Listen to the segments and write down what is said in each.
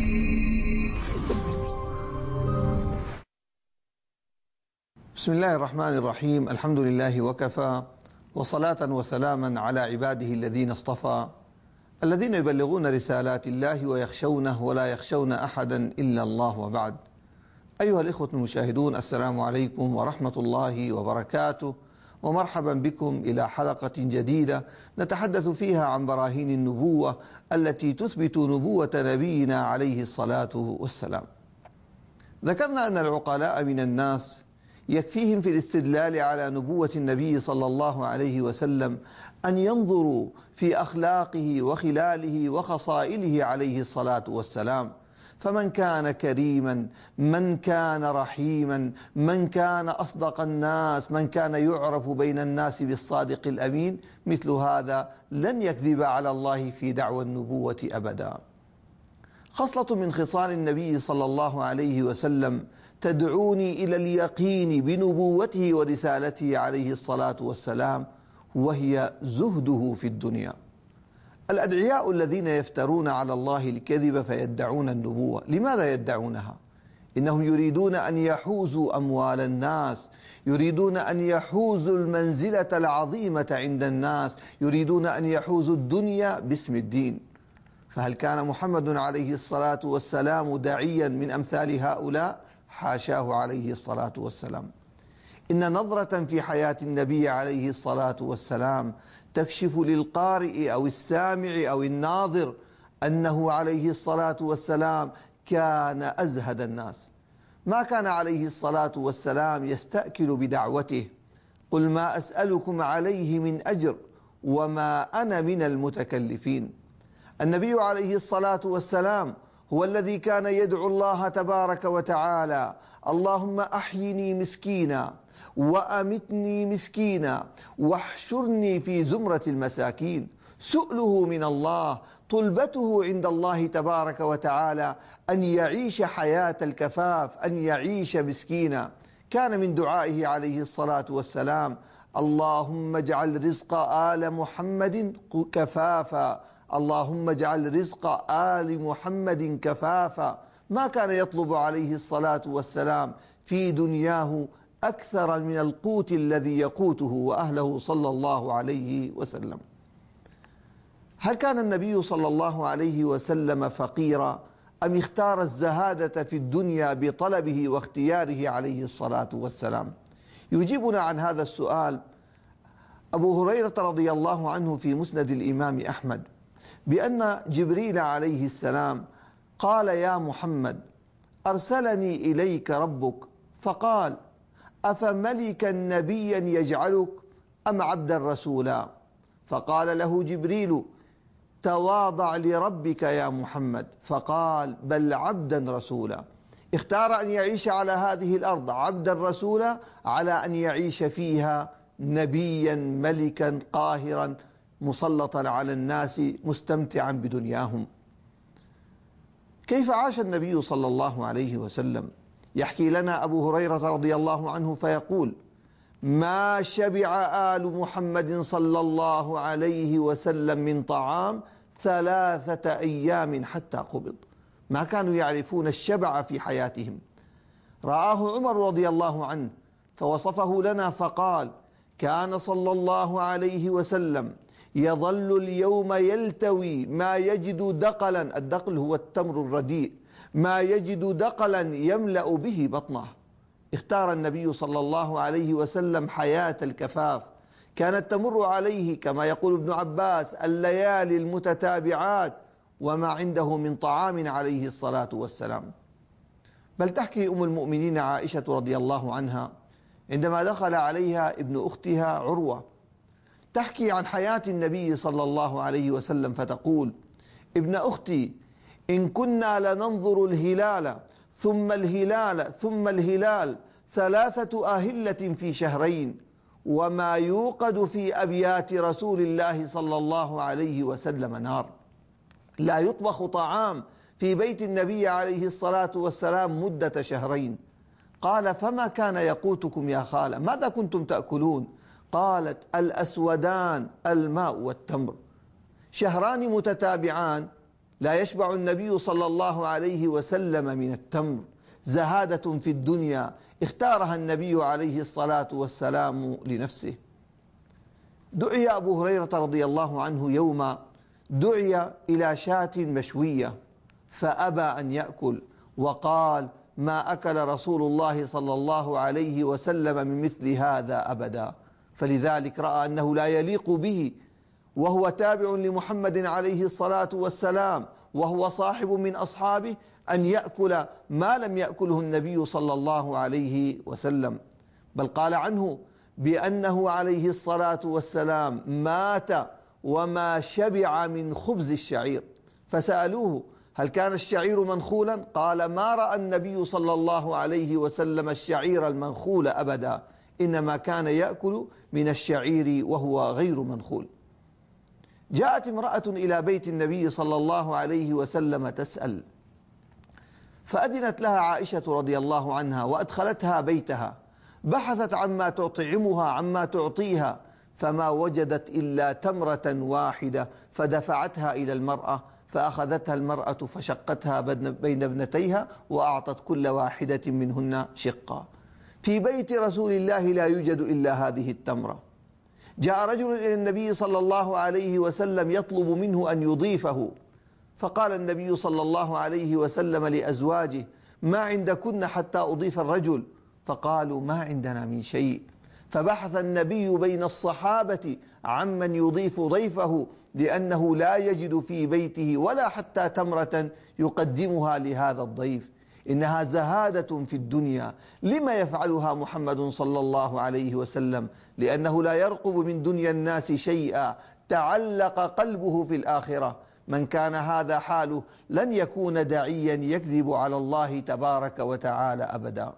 بسم الله الرحمن الرحيم. الحمد لله وكفى، وصلاة وسلاما على عباده الذين اصطفى، الذين يبلغون رسالات الله ويخشونه ولا يخشون أحدا إلا الله، وبعد. أيها الإخوة المشاهدون، السلام عليكم ورحمة الله وبركاته، ومرحبا بكم إلى حلقة جديدة نتحدث فيها عن براهين النبوة التي تثبت نبوة نبينا عليه الصلاة والسلام. ذكرنا أن العقلاء من الناس يكفيهم في الاستدلال على نبوة النبي صلى الله عليه وسلم أن ينظروا في أخلاقه وخلاله وخصائله عليه الصلاة والسلام، فمن كان كريما، من كان رحيما، من كان أصدق الناس، من كان يعرف بين الناس بالصادق الأمين، مثل هذا لن يكذب على الله في دعوى النبوة أبدا. خصلة من خصال النبي صلى الله عليه وسلم تدعوني إلى اليقين بنبوته ورسالته عليه الصلاة والسلام، وهي زهده في الدنيا. الأدعياء الذين يفترون على الله الكذب فيدعون النبوة، لماذا يدعونها؟ إنهم يريدون أن يحوزوا أموال الناس، يريدون أن يحوزوا المنزلة العظيمة عند الناس، يريدون أن يحوزوا الدنيا باسم الدين. فهل كان محمد عليه الصلاة والسلام داعيا من أمثال هؤلاء؟ حاشاه عليه الصلاة والسلام. إن نظرة في حياة النبي عليه الصلاة والسلام تكشف للقارئ أو السامع أو الناظر أنه عليه الصلاة والسلام كان أزهد الناس. ما كان عليه الصلاة والسلام يستأكل بدعوته: قل ما أسألكم عليه من أجر وما أنا من المتكلفين. النبي عليه الصلاة والسلام هو الذي كان يدعو الله تبارك وتعالى: اللهم أحيني مسكينا وأمتني مسكينا واحشرني في زمرة المساكين. سؤله من الله، طلبته عند الله تبارك وتعالى أن يعيش حياة الكفاف، أن يعيش مسكينا. كان من دعائه عليه الصلاة والسلام: اللهم اجعل رزق آل محمد كفافا، اللهم اجعل رزق آل محمد كفافا. ما كان يطلب عليه الصلاة والسلام في دنياه أكثر من القوت الذي يقوته وأهله صلى الله عليه وسلم. هل كان النبي صلى الله عليه وسلم فقيرا، أم اختار الزهادة في الدنيا بطلبه واختياره عليه الصلاة والسلام؟ يجيبنا عن هذا السؤال أبو هريرة رضي الله عنه في مسند الإمام أحمد بأن جبريل عليه السلام قال: يا محمد، أرسلني إليك ربك فقال: أفملكا نبيا يجعلك أم عبدا رسولا؟ فقال له جبريل: تواضع لربك يا محمد. فقال: بل عبدا رسولا. اختار أن يعيش على هذه الأرض عبدا رسولا على أن يعيش فيها نبيا ملكا قاهرا مسلطا على الناس مستمتعا بدنياهم. كيف عاش النبي صلى الله عليه وسلم؟ يحكي لنا أبو هريرة رضي الله عنه فيقول: ما شبع آل محمد صلى الله عليه وسلم من طعام 3 أيام حتى قبض. ما كانوا يعرفون الشبع في حياتهم. رآه عمر رضي الله عنه فوصفه لنا فقال: كان صلى الله عليه وسلم يظل اليوم يلتوي ما يجد دقلا، الدقل هو التمر الرديء، ما يجد دقلا يملأ به بطنه. اختار النبي صلى الله عليه وسلم حياة الكفاف. كانت تمر عليه كما يقول ابن عباس الليالي المتتابعات وما عنده من طعام عليه الصلاة والسلام. بل تحكي أم المؤمنين عائشة رضي الله عنها عندما دخل عليها ابن أختها عروة تحكي عن حياة النبي صلى الله عليه وسلم فتقول: ابن أختي، إن كنا لننظر الهلال ثم الهلال ثم الهلال 3 أهلة في شهرين، وما يوقد في أبيات رسول الله صلى الله عليه وسلم نار. لا يطبخ طعام في بيت النبي عليه الصلاة والسلام مدة شهرين. قال: فما كان يقوتكم يا خالة؟ ماذا كنتم تأكلون؟ قالت: الأسودان، الماء والتمر. شهران متتابعان لا يشبع النبي صلى الله عليه وسلم من التمر، زهادة في الدنيا اختارها النبي عليه الصلاة والسلام لنفسه. دعي أبو هريرة رضي الله عنه يوما، دعي إلى شاة مشوية فأبى أن يأكل، وقال: ما أكل رسول الله صلى الله عليه وسلم من مثل هذا أبدا. فلذلك رأى أنه لا يليق به، وهو تابع لمحمد عليه الصلاة والسلام، وهو صاحب من أصحابه، أن يأكل ما لم يأكله النبي صلى الله عليه وسلم. بل قال عنه بأنه عليه الصلاة والسلام مات وما شبع من خبز الشعير. فسألوه: هل كان الشعير منخولا؟ قال: ما رأى النبي صلى الله عليه وسلم الشعير المنخول أبدا، إنما كان يأكل من الشعير وهو غير منخول. جاءت امرأة إلى بيت النبي صلى الله عليه وسلم تسأل، فأذنت لها عائشة رضي الله عنها وأدخلتها بيتها، بحثت عما تطعمها عما تعطيها، فما وجدت إلا تمرة واحدة، فدفعتها إلى المرأة، فأخذتها المرأة فشقتها بين ابنتيها وأعطت كل واحدة منهن شقا. في بيت رسول الله لا يوجد إلا هذه التمرة. جاء رجل إلى النبي صلى الله عليه وسلم يطلب منه أن يضيفه، فقال النبي صلى الله عليه وسلم لأزواجه: ما عندكن حتى أضيف الرجل؟ فقالوا: ما عندنا من شيء. فبحث النبي بين الصحابة عمن يضيف ضيفه، لأنه لا يجد في بيته ولا حتى تمرة يقدمها لهذا الضيف. إنها زهادة في الدنيا. لما يفعلها محمد صلى الله عليه وسلم؟ لأنه لا يرقب من دنيا الناس شيئا، تعلق قلبه في الآخرة. من كان هذا حاله لن يكون داعيا يكذب على الله تبارك وتعالى أبدا.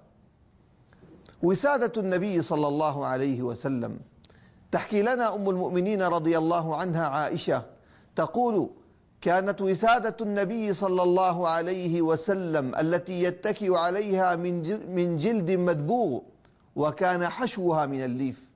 وسادة النبي صلى الله عليه وسلم تحكي لنا أم المؤمنين رضي الله عنها عائشة تقول: كانت وسادة النبي صلى الله عليه وسلم التي يتكئ عليها من جلد مدبوغ، وكان حشوها من الليف.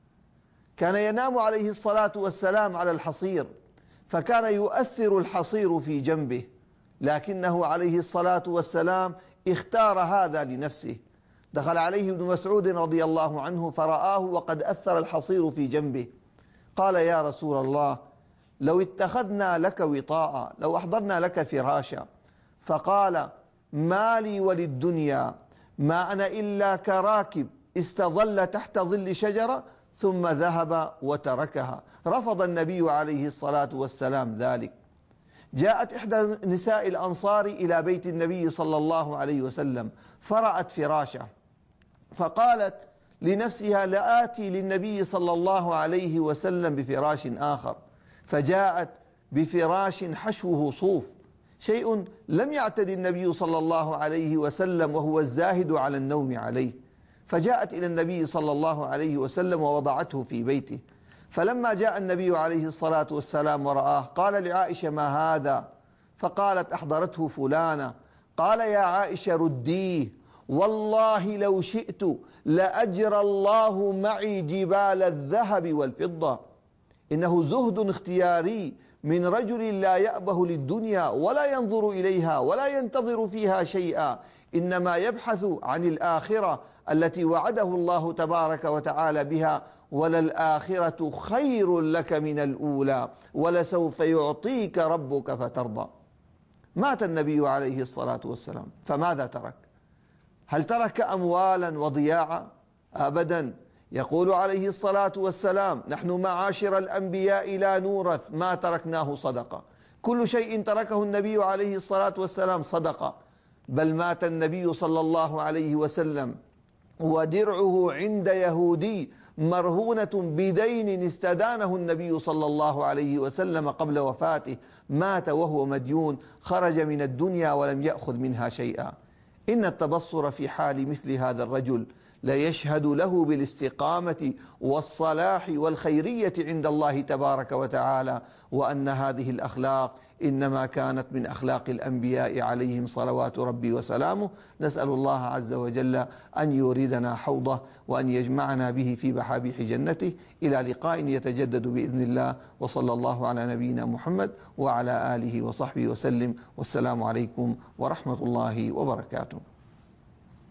كان ينام عليه الصلاة والسلام على الحصير، فكان يؤثر الحصير في جنبه، لكنه عليه الصلاة والسلام اختار هذا لنفسه. دخل عليه ابن مسعود رضي الله عنه فرآه وقد أثر الحصير في جنبه، قال: يا رسول الله، لو اتخذنا لك وطاء، لو أحضرنا لك فراشا. فقال: ما لي وللدنيا، ما أنا إلا كراكب استظل تحت ظل شجرة ثم ذهب وتركها. رفض النبي عليه الصلاة والسلام ذلك. جاءت إحدى نساء الأنصار إلى بيت النبي صلى الله عليه وسلم فرأت فراشا، فقالت لنفسها: لآتي للنبي صلى الله عليه وسلم بفراش آخر. فجاءت بفراش حشوه صوف، شيء لم يعتد النبي صلى الله عليه وسلم وهو الزاهد على النوم عليه. فجاءت إلى النبي صلى الله عليه وسلم ووضعته في بيته. فلما جاء النبي عليه الصلاة والسلام ورآه قال لعائشة: ما هذا؟ فقالت: أحضرته فلانة. قال: يا عائشة رديه، والله لو شئت لأجرى الله معي جبال الذهب والفضة. إنه زهد اختياري من رجل لا يأبه للدنيا ولا ينظر إليها ولا ينتظر فيها شيئا، إنما يبحث عن الآخرة التي وعده الله تبارك وتعالى بها: وللآخرة خير لك من الأولى ولسوف يعطيك ربك فترضى. مات النبي عليه الصلاة والسلام، فماذا ترك؟ هل ترك أموالا وضياعا؟ أبدا. يقول عليه الصلاة والسلام: نحن معاشر الأنبياء لا نورث ما تركناه صدقة. كل شيء تركه النبي عليه الصلاة والسلام صدقة. بل مات النبي صلى الله عليه وسلم ودرعه عند يهودي مرهونة بدين استدانه النبي صلى الله عليه وسلم قبل وفاته. مات وهو مديون، خرج من الدنيا ولم يأخذ منها شيئا. إن التبصر في حال مثل هذا الرجل لا يشهد له بالاستقامة والصلاح والخيرية عند الله تبارك وتعالى، وأن هذه الأخلاق إنما كانت من أخلاق الأنبياء عليهم صلوات ربي وسلامه. نسأل الله عز وجل أن يوردنا حوضه وأن يجمعنا به في بحابيح جنته. إلى لقاء يتجدد بإذن الله، وصلى الله على نبينا محمد وعلى آله وصحبه وسلم، والسلام عليكم ورحمة الله وبركاته.